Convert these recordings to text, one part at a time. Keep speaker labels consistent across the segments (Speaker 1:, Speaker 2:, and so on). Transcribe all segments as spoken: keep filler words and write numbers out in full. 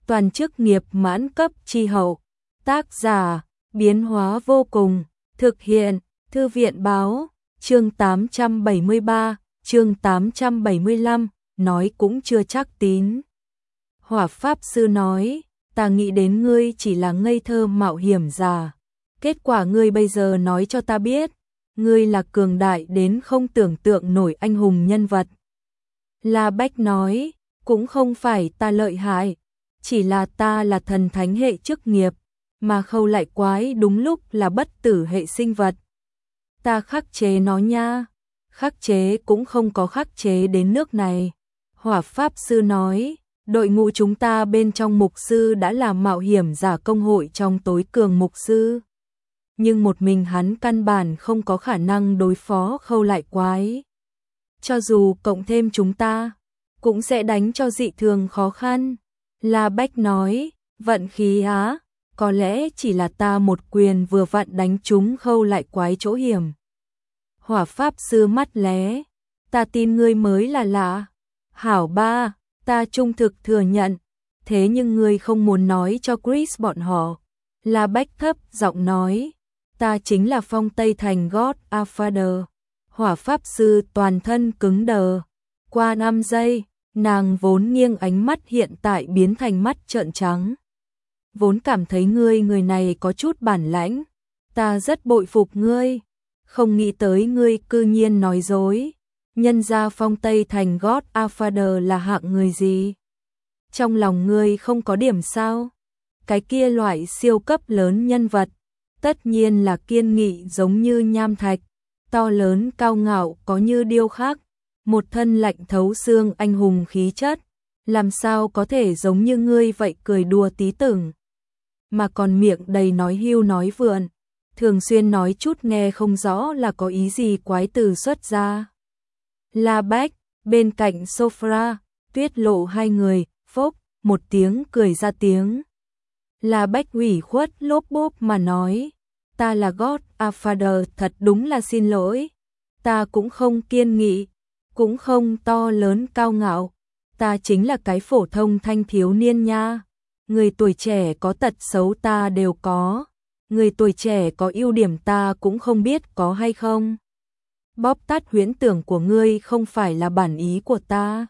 Speaker 1: toàn chức nghiệp mãn cấp chi hậu. Tác giả, biến hóa vô cùng, thực hiện, Thư viện báo, chương tám trăm bảy mươi ba, chương tám trăm bảy mươi lăm, nói cũng chưa chắc tín. Hỏa Pháp Sư nói, ta nghĩ đến ngươi chỉ là ngây thơ mạo hiểm giả. Kết quả ngươi bây giờ nói cho ta biết, ngươi là cường đại đến không tưởng tượng nổi anh hùng nhân vật. La Bách nói, cũng không phải ta lợi hại, chỉ là ta là thần thánh hệ chức nghiệp, mà Khâu Lại Quái đúng lúc là bất tử hệ sinh vật. Ta khắc chế nó nha, khắc chế cũng không có khắc chế đến nước này. Hỏa Pháp Sư nói, đội ngũ chúng ta bên trong mục sư đã là mạo hiểm giả công hội trong tối cường mục sư. Nhưng một mình hắn căn bản không có khả năng đối phó Khâu Lại Quái. Cho dù cộng thêm chúng ta, cũng sẽ đánh cho dị thường khó khăn. La Bách nói, vận khí á, có lẽ chỉ là ta một quyền vừa vặn đánh trúng Khâu Lại Quái chỗ hiểm. Hỏa Pháp Sư mắt lé, ta tin ngươi mới là lạ. Hảo ba, ta trung thực thừa nhận, thế nhưng ngươi không muốn nói cho Chris bọn họ. La Bách thấp giọng nói, ta chính là Phong Tây Thành Godfather. Hỏa Pháp Sư toàn thân cứng đờ. Qua năm giây, nàng vốn nghiêng ánh mắt hiện tại biến thành mắt trợn trắng. Vốn cảm thấy ngươi người này có chút bản lãnh, ta rất bội phục ngươi, không nghĩ tới ngươi cư nhiên nói dối. Nhân ra Phong Tây Thành Godfather là hạng người gì? Trong lòng ngươi không có điểm sao? Cái kia loại siêu cấp lớn nhân vật, tất nhiên là kiên nghị giống như nham thạch, to lớn cao ngạo có như điêu khắc, một thân lạnh thấu xương anh hùng khí chất, làm sao có thể giống như ngươi vậy cười đùa tí tưởng, mà còn miệng đầy nói hưu nói vượn, thường xuyên nói chút nghe không rõ là có ý gì quái từ xuất ra. La Bách, bên cạnh sofa, Tuyết Lộ hai người, phốc, một tiếng cười ra tiếng. La Bách ủy khuất lốp bốp mà nói, ta là Godfather, thật đúng là xin lỗi, ta cũng không kiên nghị, cũng không to lớn cao ngạo, ta chính là cái phổ thông thanh thiếu niên nha. Người tuổi trẻ có tật xấu ta đều có, người tuổi trẻ có ưu điểm ta cũng không biết có hay không. Bóp tắt huyễn tưởng của ngươi không phải là bản ý của ta.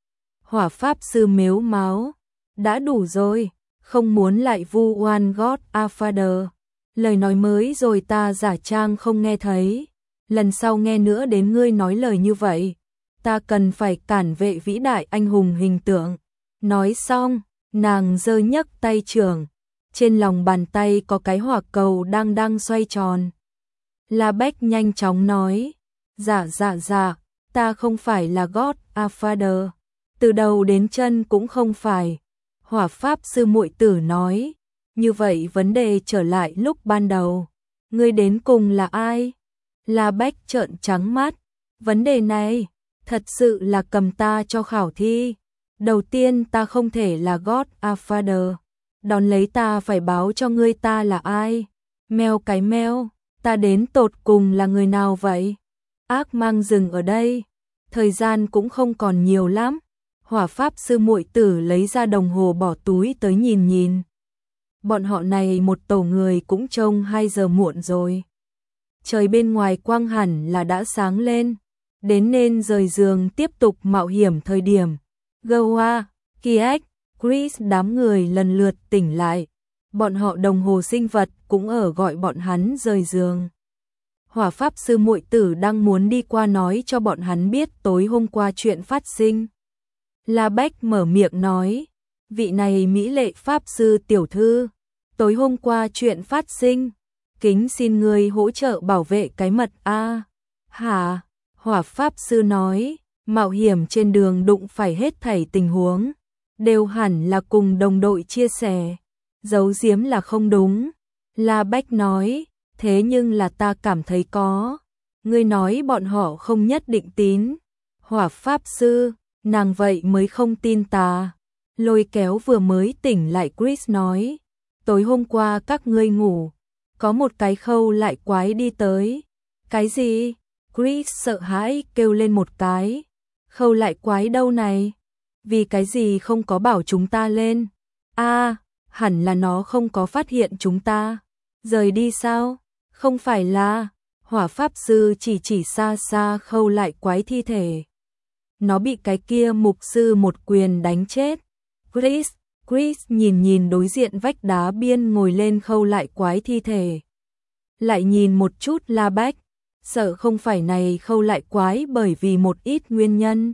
Speaker 1: Hỏa Pháp Sư mếu máo, đã đủ rồi, không muốn lại vu oan Godfather. Lời nói mới rồi ta giả trang không nghe thấy, lần sau nghe nữa đến ngươi nói lời như vậy, ta cần phải cản vệ vĩ đại anh hùng hình tượng. Nói xong, nàng giơ nhấc tay trưởng, trên lòng bàn tay có cái hỏa cầu đang đang xoay tròn. La Bách nhanh chóng nói, dạ dạ dạ, ta không phải là Godfather, từ đầu đến chân cũng không phải. Hỏa Pháp Sư muội tử nói, như vậy vấn đề trở lại lúc ban đầu, ngươi đến cùng là ai? La Bách trợn trắng mắt, vấn đề này, thật sự là cầm ta cho khảo thi. Đầu tiên ta không thể là Godfather, đón lấy ta phải báo cho ngươi ta là ai. Mèo cái mèo, ta đến tột cùng là người nào vậy? Ác mang dừng ở đây, thời gian cũng không còn nhiều lắm. Hỏa Pháp Sư muội tử lấy ra đồng hồ bỏ túi tới nhìn nhìn. Bọn họ này một tổ người cũng trông hai giờ muộn rồi. Trời bên ngoài quang hẳn là đã sáng lên, đến nên rời giường tiếp tục mạo hiểm thời điểm. Goa, Kiek, Chris đám người lần lượt tỉnh lại. Bọn họ đồng hồ sinh vật cũng ở gọi bọn hắn rời giường. Hỏa Pháp Sư muội tử đang muốn đi qua nói cho bọn hắn biết tối hôm qua chuyện phát sinh. La Bách mở miệng nói, vị này mỹ lệ Pháp Sư tiểu thư, tối hôm qua chuyện phát sinh, kính xin ngươi hỗ trợ bảo vệ cái mật a. Hả? Hỏa Pháp Sư nói, mạo hiểm trên đường đụng phải hết thảy tình huống, đều hẳn là cùng đồng đội chia sẻ, giấu giếm là không đúng. La Bách nói, thế nhưng là ta cảm thấy có. Ngươi nói bọn họ không nhất định tín. Hỏa Pháp Sư, nàng vậy mới không tin ta. Lôi kéo vừa mới tỉnh lại Chris nói, tối hôm qua các ngươi ngủ, có một cái Khâu Lại Quái đi tới. Cái gì? Chris sợ hãi kêu lên một cái. Khâu Lại Quái đâu này? Vì cái gì không có bảo chúng ta lên? A, hẳn là nó không có phát hiện chúng ta. Rời đi sao? Không phải là, hỏa pháp sư chỉ chỉ xa xa khâu lại quái thi thể. Nó bị cái kia mục sư một quyền đánh chết. Chris, Chris nhìn nhìn đối diện vách đá biên ngồi lên khâu lại quái thi thể. Lại nhìn một chút La Bách, sợ không phải này khâu lại quái bởi vì một ít nguyên nhân.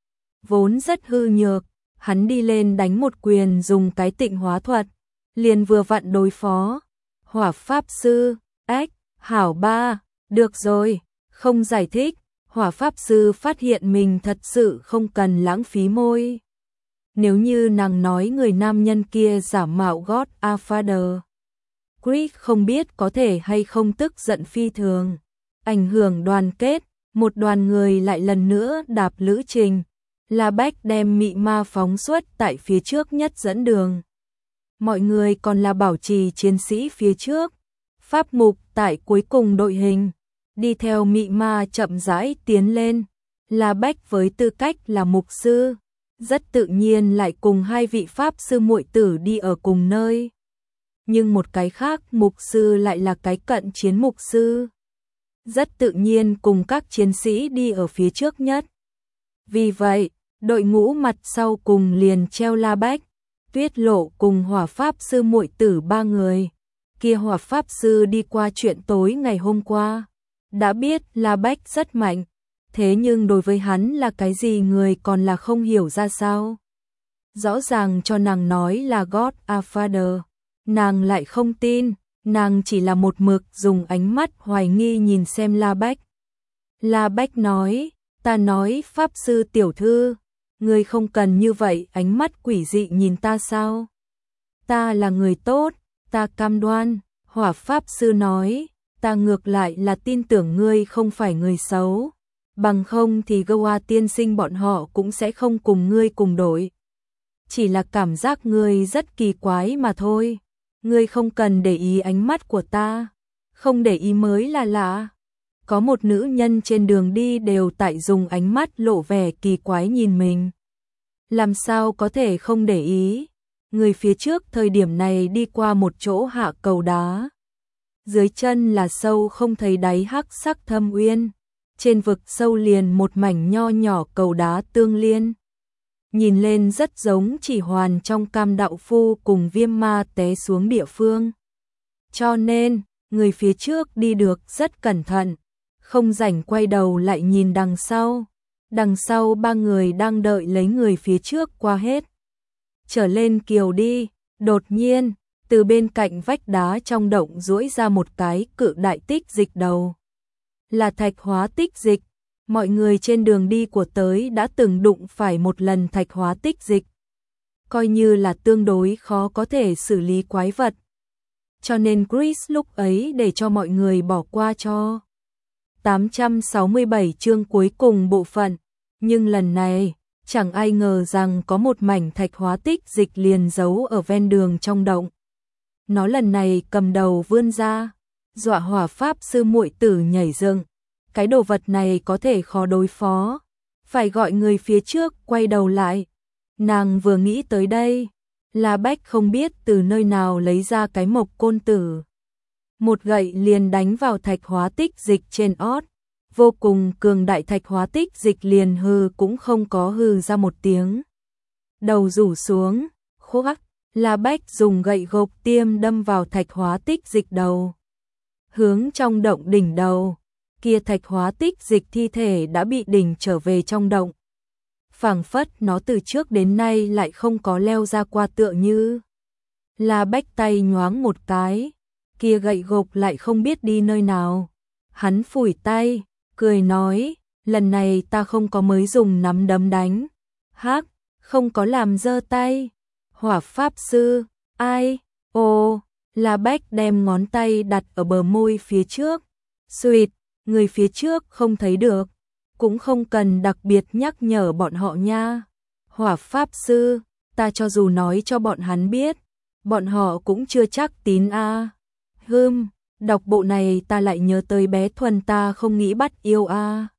Speaker 1: Vốn rất hư nhược, hắn đi lên đánh một quyền dùng cái tịnh hóa thuật, liền vừa vặn đối phó. Hỏa pháp sư, ếch, hảo ba, được rồi, không giải thích. Hỏa pháp sư phát hiện mình thật sự không cần lãng phí môi. Nếu như nàng nói người nam nhân kia giả mạo Godfather, Chris không biết có thể hay không tức giận phi thường. Ảnh hưởng đoàn kết, một đoàn người lại lần nữa đạp lữ trình. La Bách đem mị ma phóng xuất tại phía trước nhất dẫn đường. Mọi người còn là bảo trì chiến sĩ phía trước. Pháp mục tại cuối cùng đội hình, đi theo mị ma chậm rãi tiến lên. La Bách với tư cách là mục sư, rất tự nhiên lại cùng hai vị pháp sư muội tử đi ở cùng nơi. Nhưng một cái khác mục sư lại là cái cận chiến mục sư, rất tự nhiên cùng các chiến sĩ đi ở phía trước nhất. Vì vậy, đội ngũ mặt sau cùng liền treo La Bách, Tuyết Lộ cùng hỏa pháp sư muội tử ba người. Kia hỏa pháp sư đi qua chuyện tối ngày hôm qua, đã biết La Bách rất mạnh, thế nhưng đối với hắn là cái gì người còn là không hiểu ra sao. Rõ ràng cho nàng nói là Godfather, nàng lại không tin, nàng chỉ là một mực dùng ánh mắt hoài nghi nhìn xem La Bách. La Bách nói, ta nói pháp sư tiểu thư, ngươi không cần như vậy ánh mắt quỷ dị nhìn ta sao? Ta là người tốt, ta cam đoan. Hỏa pháp sư nói, ta ngược lại là tin tưởng ngươi không phải người xấu, bằng không thì Goa tiên sinh bọn họ cũng sẽ không cùng ngươi cùng đội. Chỉ là cảm giác ngươi rất kỳ quái mà thôi, ngươi không cần để ý ánh mắt của ta, không để ý mới là lạ. Có một nữ nhân trên đường đi đều tại dùng ánh mắt lộ vẻ kỳ quái nhìn mình. Làm sao có thể không để ý? Người phía trước thời điểm này đi qua một chỗ hạ cầu đá. Dưới chân là sâu không thấy đáy hắc sắc thâm uyên. Trên vực sâu liền một mảnh nho nhỏ cầu đá tương liên. Nhìn lên rất giống chỉ hoàn trong Cam Đạo Phu cùng Viêm Ma té xuống địa phương. Cho nên, người phía trước đi được rất cẩn thận, không rảnh quay đầu lại nhìn đằng sau. Đằng sau ba người đang đợi lấy người phía trước qua hết. Trở lên kiều đi, đột nhiên, từ bên cạnh vách đá trong động duỗi ra một cái cự đại tích dịch đầu. Là thạch hóa tích dịch, mọi người trên đường đi của tới đã từng đụng phải một lần thạch hóa tích dịch. Coi như là tương đối khó có thể xử lý quái vật. Cho nên Chris lúc ấy để cho mọi người bỏ qua cho. tám trăm sáu mươi bảy chương cuối cùng bộ phận, nhưng lần này, chẳng ai ngờ rằng có một mảnh thạch hóa tích dịch liền giấu ở ven đường trong động. Nó lần này cầm đầu vươn ra, dọa hỏa pháp sư muội tử nhảy dựng. Cái đồ vật này có thể khó đối phó, phải gọi người phía trước quay đầu lại. Nàng vừa nghĩ tới đây, La Bách không biết từ nơi nào lấy ra cái mộc côn tử. Một gậy liền đánh vào thạch hóa tích dịch trên ót. Vô cùng cường đại thạch hóa tích dịch liền hừ cũng không có hừ ra một tiếng. Đầu rủ xuống, khoác, La Bách dùng gậy gộc tiêm đâm vào thạch hóa tích dịch đầu. Hướng trong động đỉnh đầu, kia thạch hóa tích dịch thi thể đã bị đỉnh trở về trong động. Phảng phất nó từ trước đến nay lại không có leo ra qua tựa như. La Bách tay nhoáng một cái, kia gậy gộc lại không biết đi nơi nào. Hắn phủi tay, cười nói, lần này ta không có mới dùng nắm đấm đánh. Hắc, không có làm giơ tay. Hỏa pháp sư, ai, ồ, La Bách đem ngón tay đặt ở bờ môi phía trước. Xuyệt, người phía trước không thấy được, cũng không cần đặc biệt nhắc nhở bọn họ nha. Hỏa pháp sư, ta cho dù nói cho bọn hắn biết, bọn họ cũng chưa chắc tín a. À. Hừm, đọc bộ này ta lại nhớ tới bé Thuần ta không nghĩ bắt yêu a. À.